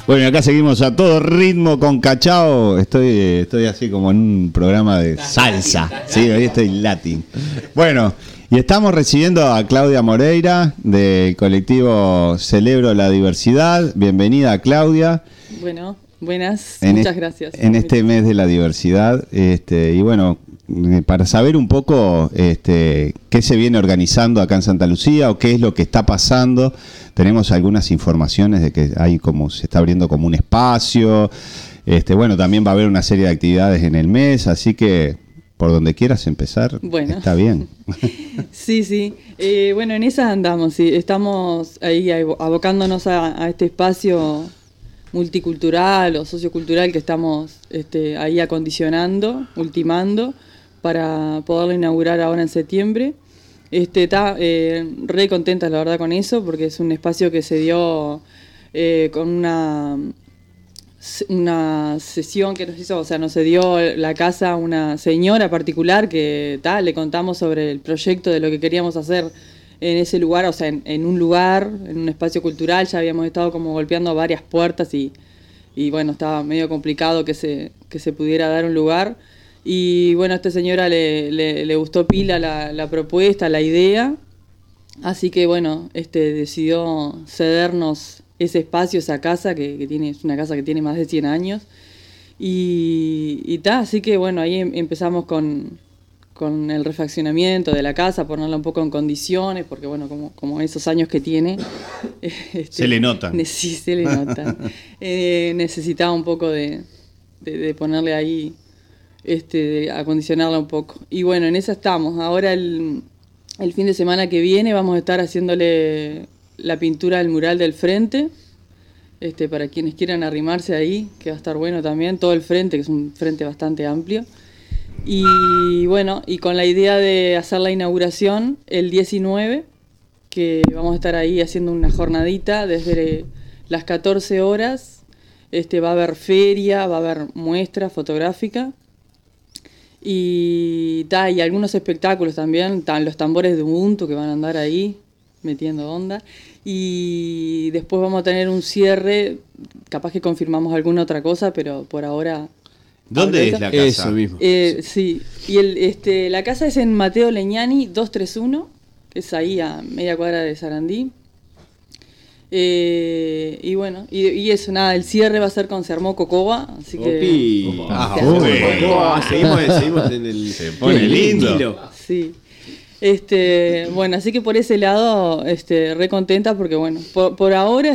Bueno, acá seguimos a todo ritmo con Cachao. Estoy así como en un programa de salsa. Sí, hoy estoy latín. Bueno, y estamos recibiendo a Claudia Moreira del colectivo Celebro la Diversidad. Bienvenida, Claudia. Bueno, buenas, muchas gracias. En este mes de la diversidad, y bueno, para saber un poco qué se viene organizando acá en Santa Lucía o qué es lo que está pasando, tenemos algunas informaciones de que hay como se está abriendo como un espacio. Bueno, también va a haber una serie de actividades en el mes, así que por donde quieras empezar, bueno, está bien. Sí. Bueno, en esas andamos, sí. Estamos ahí abocándonos a este espacio multicultural o sociocultural que estamos ahí acondicionando, ultimando, para poderlo inaugurar ahora en septiembre. Está re contenta, la verdad, con eso, porque es un espacio que se dio con una sesión que nos hizo, o sea, nos dio la casa a una señora particular que le contamos sobre el proyecto de lo que queríamos hacer en ese lugar, o sea, en un lugar, en un espacio cultural. Ya habíamos estado como golpeando varias puertas y bueno, estaba medio complicado que se pudiera dar un lugar. Y bueno, a esta señora le gustó pila la propuesta, la idea, así que bueno, decidió cedernos ese espacio, esa casa es una casa que tiene más de 100 años. Así que bueno, ahí empezamos con el refaccionamiento de la casa, ponerla un poco en condiciones, porque bueno, como esos años que tiene... se le notan. Sí, se le notan. Necesitaba un poco de ponerle ahí, de acondicionarla un poco. Y bueno, en esa estamos. Ahora el fin de semana que viene vamos a estar haciéndole la pintura del mural del frente, para quienes quieran arrimarse ahí, que va a estar bueno también, todo el frente, que es un frente bastante amplio. Y bueno, y con la idea de hacer la inauguración el 19, que vamos a estar ahí haciendo una jornadita desde las 14 horas. Va a haber feria, va a haber muestra fotográfica y algunos espectáculos también. Los tambores de Ubuntu que van a andar ahí metiendo onda. Y después vamos a tener un cierre, capaz que confirmamos alguna otra cosa, pero por ahora... ¿Dónde es la casa? Eso mismo. Sí, y la casa es en Mateo Leñani 231, que es ahí a media cuadra de Sarandí. Y bueno, y eso, nada, el cierre va a ser con Se Armó Cocoba, así que... Seguimos en el... Se pone lindo. Sí. Bueno, así que por ese lado, re contenta porque bueno, por ahora,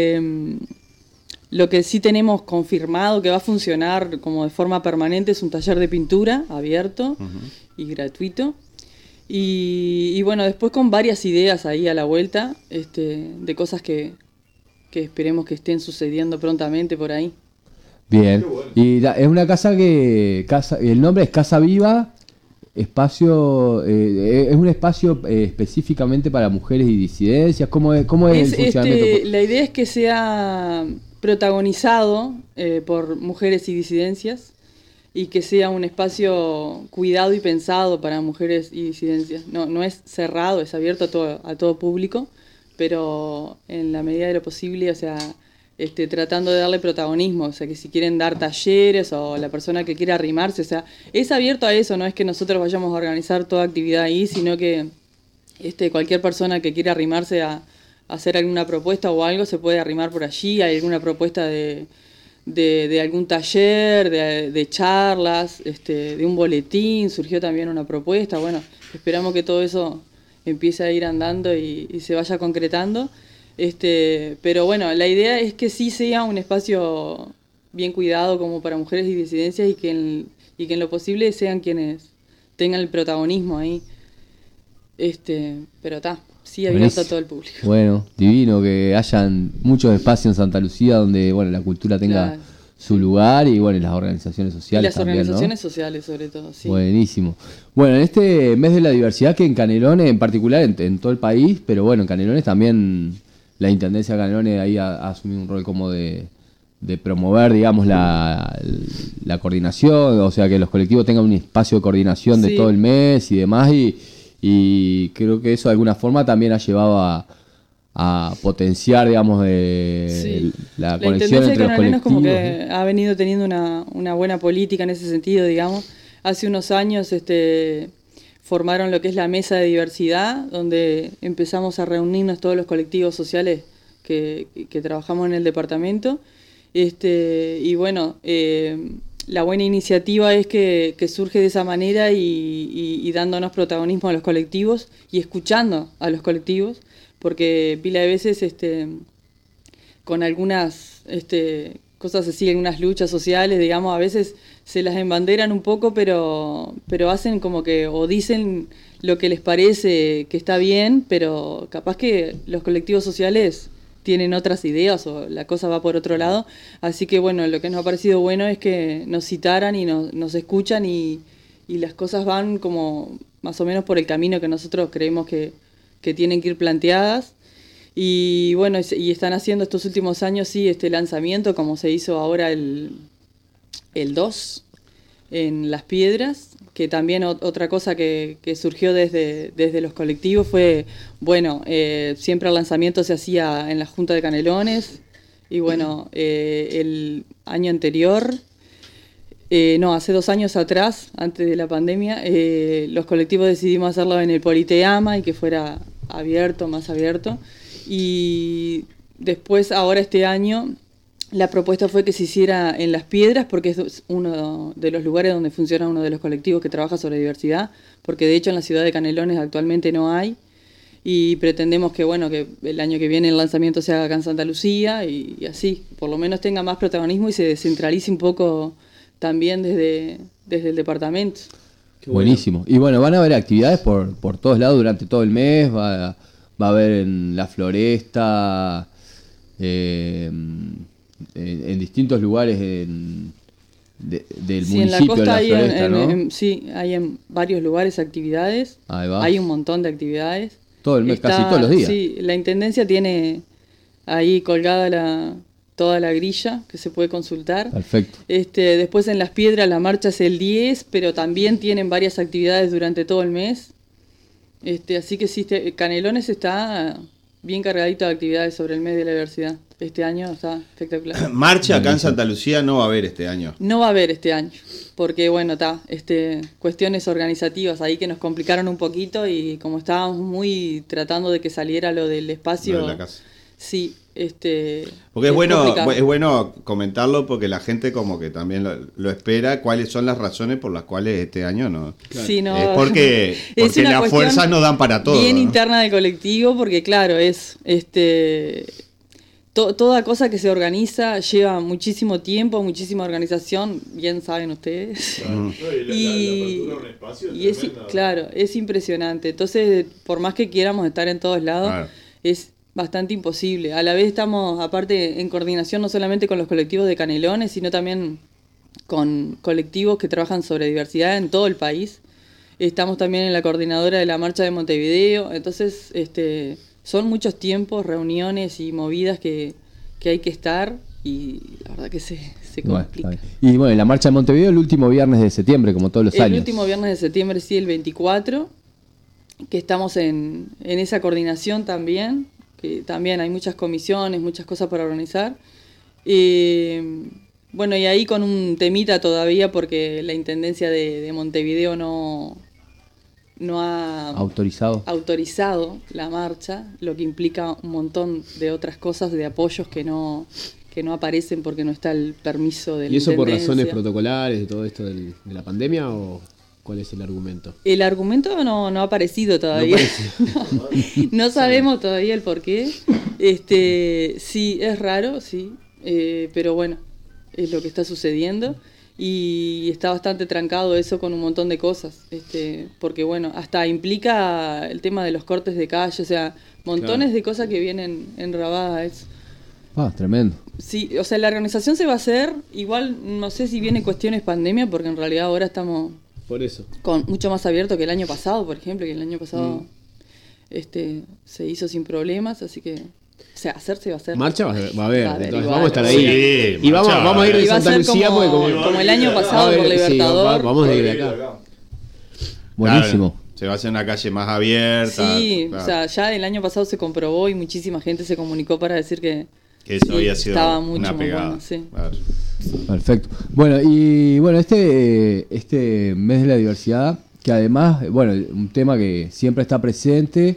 lo que sí tenemos confirmado que va a funcionar como de forma permanente es un taller de pintura abierto y gratuito. Y bueno, después con varias ideas ahí a la vuelta, de cosas que esperemos que estén sucediendo prontamente por ahí. Bien, y es una casa el nombre es Casa Viva, espacio, es un espacio específicamente para mujeres y disidencias. ¿Cómo es el funcionamiento? La idea es que sea protagonizado por mujeres y disidencias, y que sea un espacio cuidado y pensado para mujeres y disidencias. No es cerrado, es abierto a todo público, pero en la medida de lo posible, o sea, tratando de darle protagonismo, o sea, que si quieren dar talleres o la persona que quiera arrimarse, o sea, es abierto a eso, no es que nosotros vayamos a organizar toda actividad ahí, sino que cualquier persona que quiera arrimarse a hacer alguna propuesta o algo se puede arrimar por allí. Hay alguna propuesta de algún taller, de charlas, de un boletín, surgió también una propuesta. Bueno, esperamos que todo eso empiece a ir andando y se vaya concretando. Pero bueno, la idea es que sí sea un espacio bien cuidado como para mujeres y disidencias, y que en lo posible sean quienes tengan el protagonismo ahí. Pero sí, abierto a todo el público. Bueno, divino que hayan muchos espacios en Santa Lucía donde la cultura tenga su lugar, y las organizaciones sociales. Y las también, organizaciones ¿no? sociales sobre todo, sí. Buenísimo. Bueno, en este mes de la diversidad, que en Canelones en particular, en todo el país, pero bueno, en Canelones también la Intendencia de Canelones ahí ha asumido un rol como de promover, digamos, la coordinación, o sea, que los colectivos tengan un espacio de coordinación de todo el mes y demás, y creo que eso de alguna forma también ha llevado a a potenciar, digamos, la conexión entre los colectivos. Como que ha venido teniendo una buena política en ese sentido, digamos. Hace unos años formaron lo que es la mesa de diversidad, donde empezamos a reunirnos todos los colectivos sociales que trabajamos en el departamento. Y bueno, la buena iniciativa es que surge de esa manera y dándonos protagonismo a los colectivos y escuchando a los colectivos, porque pila de veces con algunas cosas así, algunas luchas sociales, digamos, a veces se las embanderan un poco, pero hacen como que, o dicen lo que les parece que está bien, pero capaz que los colectivos sociales tienen otras ideas o la cosa va por otro lado. Así que bueno, lo que nos ha parecido bueno es que nos citaran y nos escuchan y las cosas van como más o menos por el camino que nosotros creemos que tienen que ir planteadas. Y bueno, y están haciendo estos últimos años, sí, este lanzamiento, como se hizo ahora el 2 en Las Piedras, que también otra cosa que surgió desde los colectivos fue, bueno, siempre el lanzamiento se hacía en la Junta de Canelones, y bueno, el año anterior, hace 2 años atrás, antes de la pandemia, los colectivos decidimos hacerlo en el Politeama y que fuera más abierto. Y después, ahora este año, la propuesta fue que se hiciera en Las Piedras, porque es uno de los lugares donde funciona uno de los colectivos que trabaja sobre diversidad, porque de hecho en la ciudad de Canelones actualmente no hay, y pretendemos que el año que viene el lanzamiento se haga acá en Santa Lucía, y así, por lo menos tenga más protagonismo y se descentralice un poco también desde el departamento. Buenísimo. Y bueno, van a haber actividades por todos lados durante todo el mes, va a haber en la Floresta, en distintos lugares del municipio en la costa de la Floresta, ¿no? Sí, hay en varios lugares actividades, hay un montón de actividades. Todo el mes, casi todos los días. Sí, la Intendencia tiene ahí colgada toda la grilla que se puede consultar. Perfecto. Después en Las Piedras la marcha es el 10, pero también tienen varias actividades durante todo el mes. Así que sí, Canelones está bien cargadito de actividades sobre el mes de la diversidad. Este año está espectacular. Marcha acá en Santa Lucía no va a haber este año. No va a haber este año, porque bueno, cuestiones organizativas ahí que nos complicaron un poquito y como estábamos muy tratando de que saliera lo del espacio. Lo de la casa. Sí, porque es bueno comentarlo porque la gente como que también lo espera, cuáles son las razones por las cuales este año no. Claro. Sí, no, es porque las fuerzas no dan para todo. Bien, ¿no? Interna del colectivo, porque claro, es toda cosa que se organiza lleva muchísimo tiempo, muchísima organización, bien saben ustedes. Claro. Y la apertura de un espacio es tremenda. Claro, es impresionante. Entonces, por más que quieramos estar en todos lados, claro, es bastante imposible. A la vez estamos, aparte, en coordinación no solamente con los colectivos de Canelones, sino también con colectivos que trabajan sobre diversidad en todo el país. Estamos también en la coordinadora de la Marcha de Montevideo. Entonces, son muchos tiempos, reuniones y movidas que hay que estar, y la verdad que se complica. Y bueno, la Marcha de Montevideo el último viernes de septiembre, como todos los años. El último viernes de septiembre, sí, el 24, que estamos en esa coordinación también, que también hay muchas comisiones, muchas cosas para organizar. Bueno, y ahí con un temita todavía, porque la Intendencia de Montevideo no ha autorizado la marcha, lo que implica un montón de otras cosas, de apoyos que no aparecen porque no está el permiso de la Intendencia. ¿Y eso por razones protocolares de todo esto de la pandemia o cuál es el argumento? El argumento no ha aparecido todavía. No sabemos todavía el porqué. Sí, es raro, sí, pero bueno, es lo que está sucediendo. Y está bastante trancado eso con un montón de cosas, porque bueno, hasta implica el tema de los cortes de calle, o sea, montones de cosas que vienen enrabadas. Tremendo. Sí, o sea, la organización se va a hacer, igual no sé si viene cuestiones pandemia, porque en realidad ahora estamos por eso mucho más abierto que el año pasado, por ejemplo, que el año pasado se hizo sin problemas, así que... O sea, hacerse va a hacer. Marcha va a haber, entonces vamos a estar ahí. Sí, y vamos a ir de Santa Lucía como el año pasado por Libertador. Vamos a ir de acá. Buenísimo. Se va a hacer una calle más abierta. Sí, claro. O sea, ya el año pasado se comprobó y muchísima gente se comunicó para decir que eso sí, había sido estaba mucho una más pegada. bueno, sí. Claro. Perfecto. Bueno, y bueno, este mes de la diversidad, que además, bueno, un tema que siempre está presente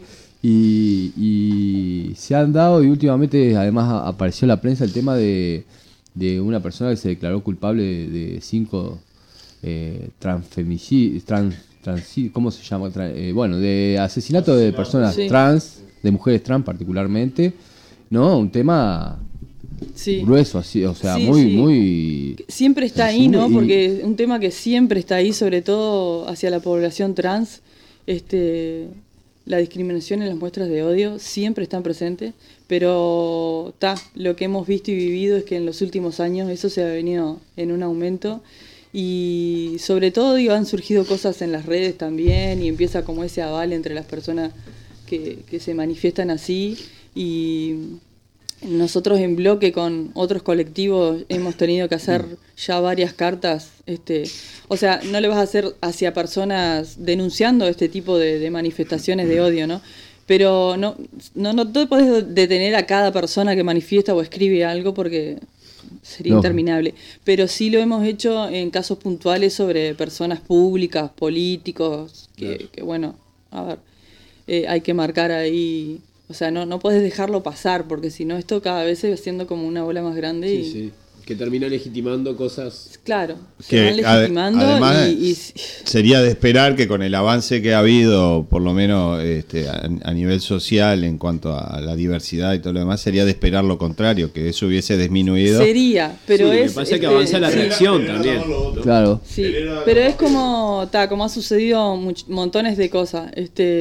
y se han dado, y últimamente además apareció en la prensa el tema de una persona que se declaró culpable de 5 transfemicidios, ¿cómo se llama? Bueno, de asesinato de personas Sí. trans, de mujeres trans particularmente, ¿no? Un tema Sí. grueso, así, o sea, Sí, muy, sí. muy... Siempre está ahí, ¿no? Y- Porque es un tema que siempre está ahí, sobre todo hacia la población trans. La discriminación en las muestras de odio siempre están presentes, pero lo que hemos visto y vivido es que en los últimos años eso se ha venido en un aumento y sobre todo han surgido cosas en las redes también y empieza como ese aval entre las personas que se manifiestan así y nosotros en bloque con otros colectivos hemos tenido que hacer ya varias cartas, o sea, no le vas a hacer hacia personas denunciando este tipo de manifestaciones de odio, ¿no? Pero no te puedes detener a cada persona que manifiesta o escribe algo porque sería No. interminable. Pero sí lo hemos hecho en casos puntuales sobre personas públicas, políticos, que bueno, a ver, hay que marcar ahí. O sea, no puedes dejarlo pasar, porque si no, esto cada vez se va haciendo como una bola más grande. Sí, y sí. Que termina legitimando cosas. Claro, se Que, van legitimando además, y sería de esperar que con el avance que ha habido, por lo menos a nivel social, en cuanto a la diversidad y todo lo demás, sería de esperar lo contrario, que eso hubiese disminuido. sería, pero Sí, es... me parece que avanza la sí, reacción también. Claro. sí, pero es como ha sucedido montones de cosas.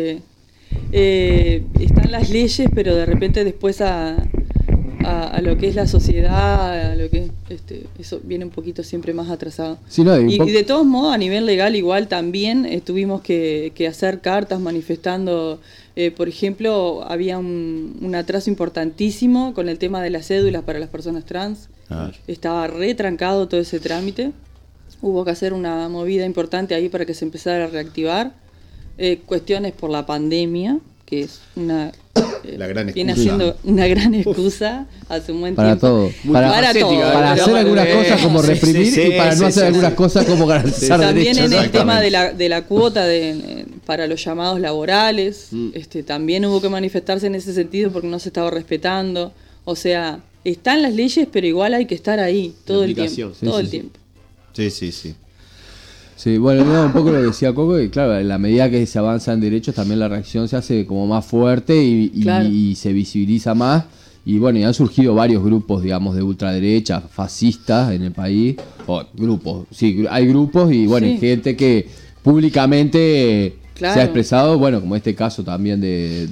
Están las leyes, pero de repente después a lo que es la sociedad, a lo que eso viene un poquito siempre más atrasado. Sí, no, Y de todos modos, a nivel legal igual también tuvimos que hacer cartas manifestando, por ejemplo, había un atraso importantísimo con el tema de las cédulas para las personas trans. Ah. Estaba retrancado todo ese trámite. Hubo que hacer una movida importante ahí para que se empezara a reactivar. Cuestiones por la pandemia, que es una... La gran viene excusa. siendo una gran excusa hace un buen Para tiempo. todo. Para todo. Para hacer algunas cosas como reprimir y para no hacer algunas cosas como garantizar También derechos. en el tema Exactamente. de la cuota para los llamados laborales, también hubo que manifestarse en ese sentido porque no se estaba respetando. O sea, están las leyes, pero igual hay que estar ahí todo el tiempo. aplicación. Sí, Todo sí, el sí. tiempo. Sí. Sí, bueno, no, un poco lo decía Coco, y claro, en la medida que se avanza en derechos también la reacción se hace como más fuerte y Claro. y se visibiliza más. Y bueno, y han surgido varios grupos, digamos, de ultraderecha, fascistas en el país. O grupos, sí, hay grupos y bueno, Sí. hay gente que públicamente Claro. se ha expresado, bueno, como este caso también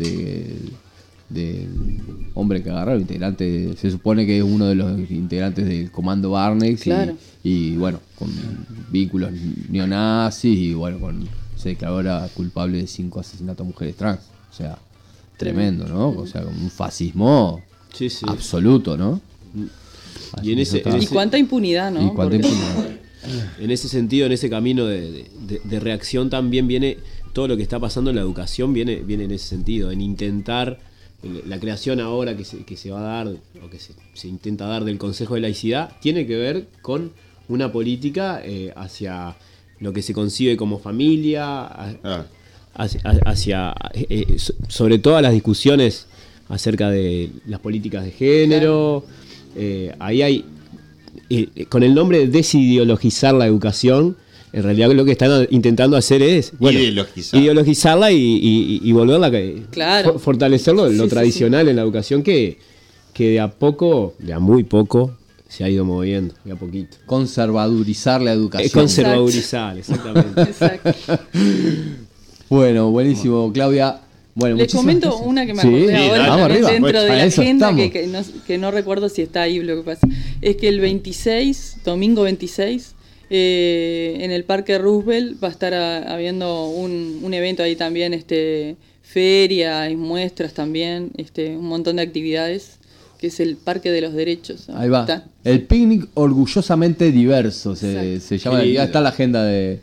del hombre que agarraron, integrante, se supone que es uno de los integrantes del comando Barnex Claro. y bueno, con vínculos neonazis y bueno, se declaró ahora culpable de 5 asesinatos a mujeres trans. O sea, tremendo, ¿no? O sea, con un fascismo Sí, sí. absoluto, ¿no? Y en Así ese- que eso Y está- cuánta impunidad, ¿no? y cuánta Porque- impunidad. En ese sentido, en ese camino de reacción también viene todo lo que está pasando en la educación, viene en ese sentido, en intentar la creación ahora que se va a dar, o que se intenta dar del Consejo de Laicidad, tiene que ver con una política hacia lo que se concibe como familia, hacia sobre todo a las discusiones acerca de las políticas de género. Ahí hay, con el nombre de desideologizar la educación, en realidad lo que están intentando hacer es ideologizarla y volverla Claro. fortalecerlo, lo Sí, tradicional en la educación que de a poco, de a muy poco, se ha ido moviendo, de a poquito. Conservadurizar la educación. Es conservadurizar, exactamente. Exacto. Bueno, buenísimo, Claudia. Bueno, Les muchísimas comento gracias. una que me Sí, acordé dale, ahora vamos también arriba. dentro de Para la eso agenda estamos. que no recuerdo si está ahí lo que pasa. Es que el 26, domingo 26, en el Parque Roosevelt va a estar habiendo un evento ahí también, feria y muestras también, un montón de actividades, que es el Parque de los Derechos. Ahí va. Está. El picnic orgullosamente diverso se Exacto. llama. Qué Ya lindo. está la agenda de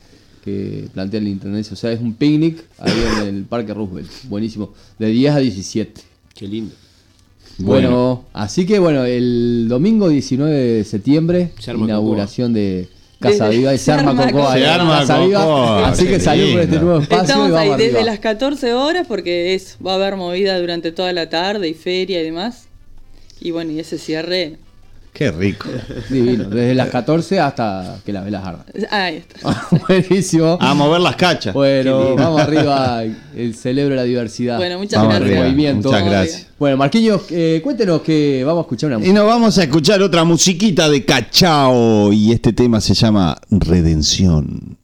que plantea la intendencia. O sea, es un picnic ahí en el Parque Roosevelt. Buenísimo. De 10 a 17. Qué lindo. Bueno, así que bueno, el domingo 19 de septiembre, inauguración de Casa Viva y se arma Cocoa. Se arma Casa Cocoa, Viva. Así que salimos por este nuevo espacio. Estamos y vamos ahí desde arriba. las 14 horas porque va a haber movida durante toda la tarde y feria y demás. Y bueno, y ese cierre. Qué rico. Divino, desde las 14 hasta que las velas ardan. Ahí está. Buenísimo. A mover las cachas. Bueno, vamos arriba, el celebro la diversidad. Bueno, muchas Vamos gracias. arriba. Movimiento. Muchas gracias. Bueno, Marquinhos, cuéntenos que vamos a escuchar una Y música. nos vamos a escuchar otra musiquita de Cachao. Y este tema se llama Redención.